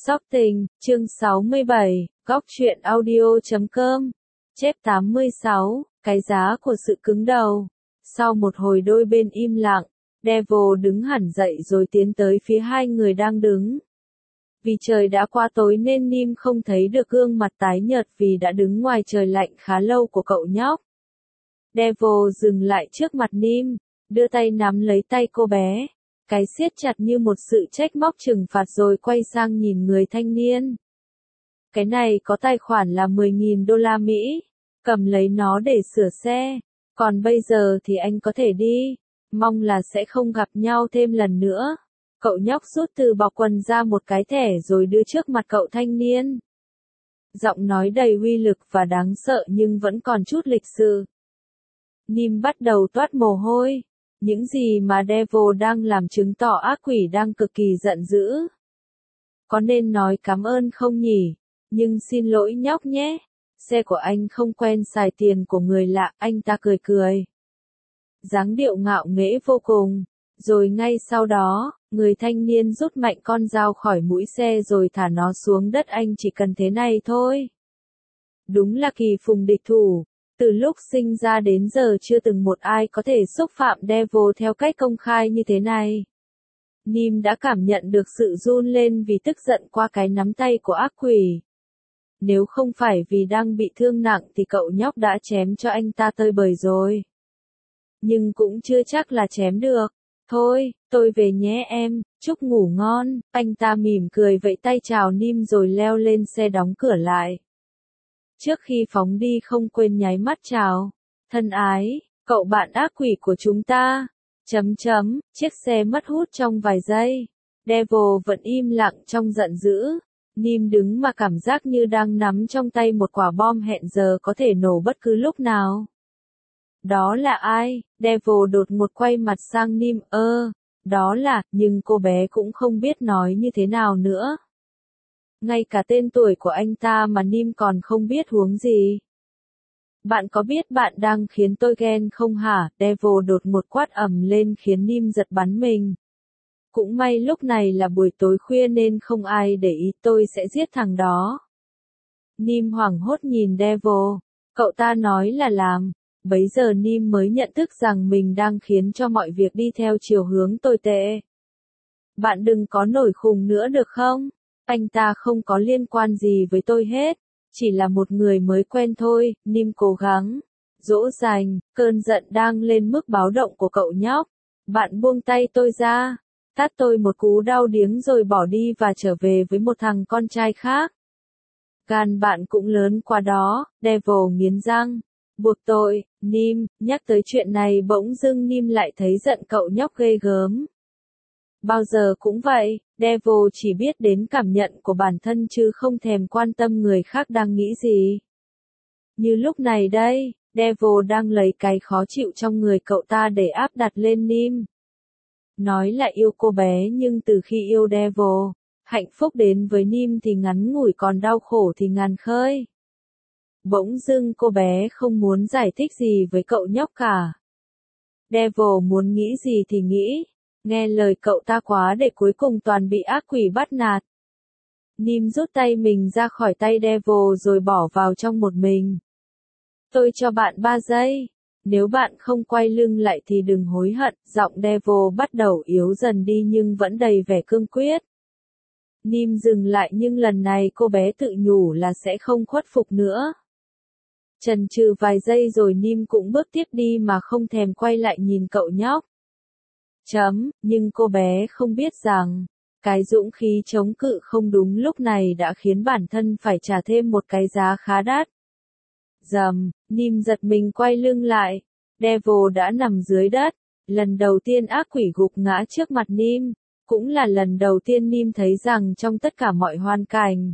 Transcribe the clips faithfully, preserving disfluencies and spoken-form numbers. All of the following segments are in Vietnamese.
Sóc Tình, chương sáu mươi bảy, góc truyện audio chấm com, chép tám mươi sáu, cái giá của sự cứng đầu. Sau một hồi đôi bên im lặng, Devil đứng hẳn dậy rồi tiến tới phía hai người đang đứng. Vì trời đã qua tối nên Nim không thấy được gương mặt tái nhợt vì đã đứng ngoài trời lạnh khá lâu của cậu nhóc. Devil dừng lại trước mặt Nim, đưa tay nắm lấy tay cô bé. Cái siết chặt như một sự trách móc trừng phạt rồi quay sang nhìn người thanh niên. Cái này có tài khoản là mười nghìn đô la Mỹ, cầm lấy nó để sửa xe, còn bây giờ thì anh có thể đi, mong là sẽ không gặp nhau thêm lần nữa. Cậu nhóc rút từ bọc quần ra một cái thẻ rồi đưa trước mặt cậu thanh niên. Giọng nói đầy uy lực và đáng sợ nhưng vẫn còn chút lịch sự. Nim bắt đầu toát mồ hôi. Những gì mà Devil đang làm chứng tỏ ác quỷ đang cực kỳ giận dữ. Có nên nói cảm ơn không nhỉ? Nhưng xin lỗi nhóc nhé. Xe của anh không quen xài tiền của người lạ, anh ta cười cười. Dáng điệu ngạo nghễ vô cùng. Rồi ngay sau đó, người thanh niên rút mạnh con dao khỏi mũi xe rồi thả nó xuống đất, anh chỉ cần thế này thôi. Đúng là kỳ phùng địch thủ. Từ lúc sinh ra đến giờ chưa từng một ai có thể xúc phạm Devil theo cách công khai như thế này. Nim đã cảm nhận được sự run lên vì tức giận qua cái nắm tay của ác quỷ. Nếu không phải vì đang bị thương nặng thì cậu nhóc đã chém cho anh ta tơi bời rồi. Nhưng cũng chưa chắc là chém được. Thôi, tôi về nhé em, chúc ngủ ngon. Anh ta mỉm cười vẫy tay chào Nim rồi leo lên xe đóng cửa lại. Trước khi phóng đi không quên nháy mắt chào. Thân ái, cậu bạn ác quỷ của chúng ta. Chấm chấm, chiếc xe mất hút trong vài giây. Devil vẫn im lặng trong giận dữ. Nim đứng mà cảm giác như đang nắm trong tay một quả bom hẹn giờ có thể nổ bất cứ lúc nào. Đó là ai? Devil đột ngột quay mặt sang Nim. Ơ, đó là, nhưng cô bé cũng không biết nói như thế nào nữa. Ngay cả tên tuổi của anh ta mà Nim còn không biết huống gì. Bạn có biết bạn đang khiến tôi ghen không hả? Devil đột ngột quát ầm lên khiến Nim giật bắn mình. Cũng may lúc này là buổi tối khuya nên không ai để ý, tôi sẽ giết thằng đó. Nim hoảng hốt nhìn Devil. Cậu ta nói là làm. Bấy giờ Nim mới nhận thức rằng mình đang khiến cho mọi việc đi theo chiều hướng tồi tệ. Bạn đừng có nổi khùng nữa được không? Anh ta không có liên quan gì với tôi hết, chỉ là một người mới quen thôi. Nim cố gắng dỗ dành, cơn giận đang lên mức báo động của cậu nhóc. Bạn buông tay tôi ra, tát tôi một cú đau điếng rồi bỏ đi và trở về với một thằng con trai khác. Gan bạn cũng lớn quá đó. Devil nghiến răng. Buộc tội, Nim, nhắc tới chuyện này bỗng dưng Nim lại thấy giận cậu nhóc ghê gớm. Bao giờ cũng vậy, Devil chỉ biết đến cảm nhận của bản thân chứ không thèm quan tâm người khác đang nghĩ gì. Như lúc này đây, Devil đang lấy cái khó chịu trong người cậu ta để áp đặt lên Nim. Nói là yêu cô bé nhưng từ khi yêu Devil, hạnh phúc đến với Nim thì ngắn ngủi còn đau khổ thì ngàn khơi. Bỗng dưng cô bé không muốn giải thích gì với cậu nhóc cả. Devil muốn nghĩ gì thì nghĩ. Nghe lời cậu ta quá để cuối cùng toàn bị ác quỷ bắt nạt. Nim rút tay mình ra khỏi tay Devil rồi bỏ vào trong một mình. Tôi cho bạn ba giây. Nếu bạn không quay lưng lại thì đừng hối hận. Giọng Devil bắt đầu yếu dần đi nhưng vẫn đầy vẻ cương quyết. Nim dừng lại nhưng lần này cô bé tự nhủ là sẽ không khuất phục nữa. Chần chừ vài giây rồi Nim cũng bước tiếp đi mà không thèm quay lại nhìn cậu nhóc. Chấm, nhưng cô bé không biết rằng, cái dũng khí chống cự không đúng lúc này đã khiến bản thân phải trả thêm một cái giá khá đắt. Dầm, Nim giật mình quay lưng lại. Devil đã nằm dưới đất. Lần đầu tiên ác quỷ gục ngã trước mặt Nim, cũng là lần đầu tiên Nim thấy rằng trong tất cả mọi hoàn cảnh,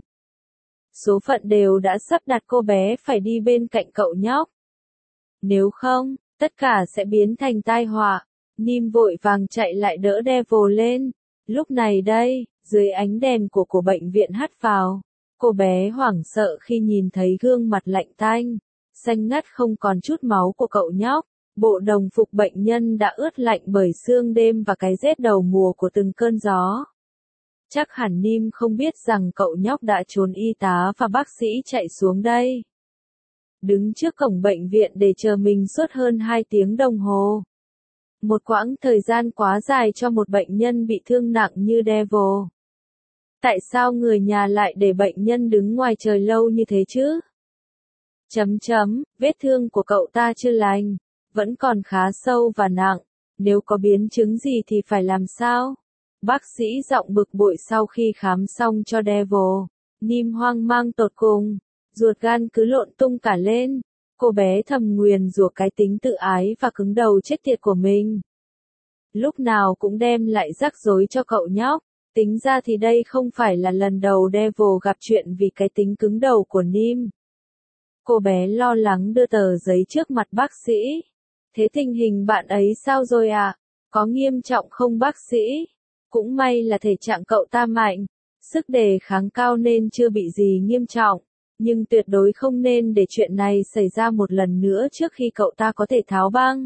số phận đều đã sắp đặt cô bé phải đi bên cạnh cậu nhóc. Nếu không, tất cả sẽ biến thành tai họa. Nim vội vàng chạy lại đỡ Devil lên. Lúc này đây, dưới ánh đèn của của bệnh viện hắt vào, cô bé hoảng sợ khi nhìn thấy gương mặt lạnh tanh, xanh ngắt không còn chút máu của cậu nhóc. Bộ đồng phục bệnh nhân đã ướt lạnh bởi sương đêm và cái rét đầu mùa của từng cơn gió. Chắc hẳn Nim không biết rằng cậu nhóc đã trốn y tá và bác sĩ chạy xuống đây. Đứng trước cổng bệnh viện để chờ mình suốt hơn hai tiếng đồng hồ. Một quãng thời gian quá dài cho một bệnh nhân bị thương nặng như Devil. Tại sao người nhà lại để bệnh nhân đứng ngoài trời lâu như thế chứ? Chấm chấm, vết thương của cậu ta chưa lành, vẫn còn khá sâu và nặng, nếu có biến chứng gì thì phải làm sao? Bác sĩ giọng bực bội sau khi khám xong cho Devil. Nim hoang mang tột cùng, ruột gan cứ lộn tung cả lên. Cô bé thầm nguyền rủa cái tính tự ái và cứng đầu chết tiệt của mình. Lúc nào cũng đem lại rắc rối cho cậu nhóc. Tính ra thì đây không phải là lần đầu Devil gặp chuyện vì cái tính cứng đầu của Nim. Cô bé lo lắng đưa tờ giấy trước mặt bác sĩ. Thế tình hình bạn ấy sao rồi ạ? À? Có nghiêm trọng không bác sĩ? Cũng may là thể trạng cậu ta mạnh, sức đề kháng cao nên chưa bị gì nghiêm trọng, nhưng tuyệt đối không nên để chuyện này xảy ra một lần nữa trước khi cậu ta có thể tháo băng.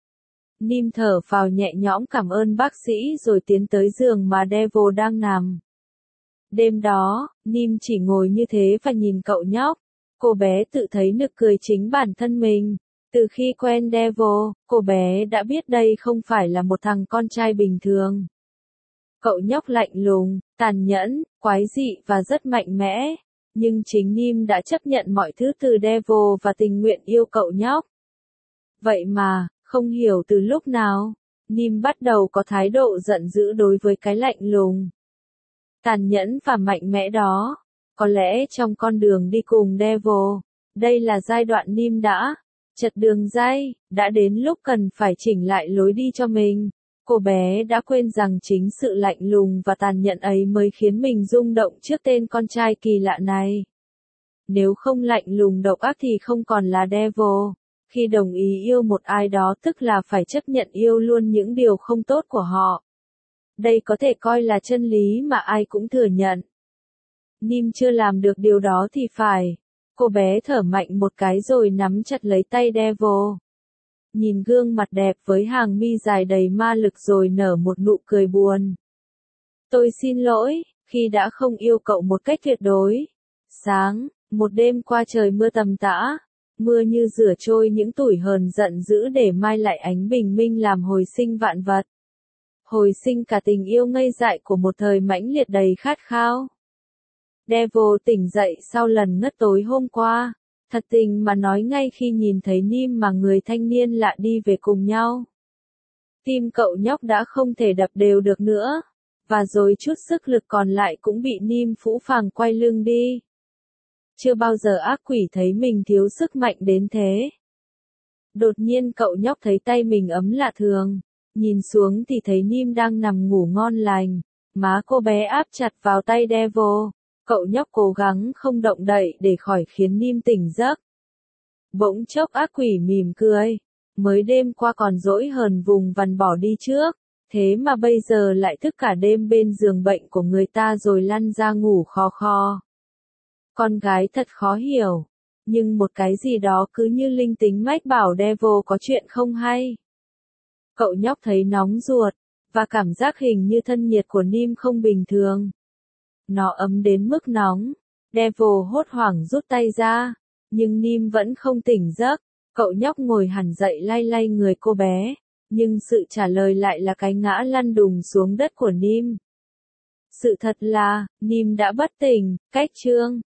Nim thở phào nhẹ nhõm cảm ơn bác sĩ rồi tiến tới giường mà Devil đang nằm. Đêm đó, Nim chỉ ngồi như thế và nhìn cậu nhóc. Cô bé tự thấy nực cười chính bản thân mình. Từ khi quen Devil, cô bé đã biết đây không phải là một thằng con trai bình thường. Cậu nhóc lạnh lùng, tàn nhẫn, quái dị và rất mạnh mẽ. Nhưng chính Nim đã chấp nhận mọi thứ từ Devil và tình nguyện yêu cậu nhóc. Vậy mà, không hiểu từ lúc nào, Nim bắt đầu có thái độ giận dữ đối với cái lạnh lùng, tàn nhẫn và mạnh mẽ đó. Có lẽ trong con đường đi cùng Devil, đây là giai đoạn Nim đã chật đường dây, đã đến lúc cần phải chỉnh lại lối đi cho mình. Cô bé đã quên rằng chính sự lạnh lùng và tàn nhẫn ấy mới khiến mình rung động trước tên con trai kỳ lạ này. Nếu không lạnh lùng độc ác thì không còn là Devil. Khi đồng ý yêu một ai đó tức là phải chấp nhận yêu luôn những điều không tốt của họ. Đây có thể coi là chân lý mà ai cũng thừa nhận. Nim chưa làm được điều đó thì phải. Cô bé thở mạnh một cái rồi nắm chặt lấy tay Devil. Nhìn gương mặt đẹp với hàng mi dài đầy ma lực rồi nở một nụ cười buồn. Tôi xin lỗi, khi đã không yêu cậu một cách tuyệt đối. Sáng, một đêm qua trời mưa tầm tã. Mưa như rửa trôi những tủi hờn giận dữ để mai lại ánh bình minh làm hồi sinh vạn vật. Hồi sinh cả tình yêu ngây dại của một thời mãnh liệt đầy khát khao. Devil tỉnh dậy sau lần ngất tối hôm qua. Thật tình mà nói ngay khi nhìn thấy Nim mà người thanh niên lạ đi về cùng nhau. Tim cậu nhóc đã không thể đập đều được nữa. Và rồi chút sức lực còn lại cũng bị Nim phũ phàng quay lưng đi. Chưa bao giờ ác quỷ thấy mình thiếu sức mạnh đến thế. Đột nhiên cậu nhóc thấy tay mình ấm lạ thường. Nhìn xuống thì thấy Nim đang nằm ngủ ngon lành. Má cô bé áp chặt vào tay Devil. Cậu nhóc cố gắng không động đậy để khỏi khiến Nim tỉnh giấc. Bỗng chốc ác quỷ mỉm cười. Mới đêm qua còn dỗi hờn vùng vằn bỏ đi trước. Thế mà bây giờ lại thức cả đêm bên giường bệnh của người ta rồi lăn ra ngủ khò khò. Con gái thật khó hiểu. Nhưng một cái gì đó cứ như linh tính mách bảo Devil có chuyện không hay. Cậu nhóc thấy nóng ruột. Và cảm giác hình như thân nhiệt của Nim không bình thường. Nó ấm đến mức nóng. Devil hốt hoảng rút tay ra. Nhưng Nim vẫn không tỉnh giấc. Cậu nhóc ngồi hẳn dậy lay lay người cô bé. Nhưng sự trả lời lại là cái ngã lăn đùng xuống đất của Nim. Sự thật là, Nim đã bất tỉnh. Cách chương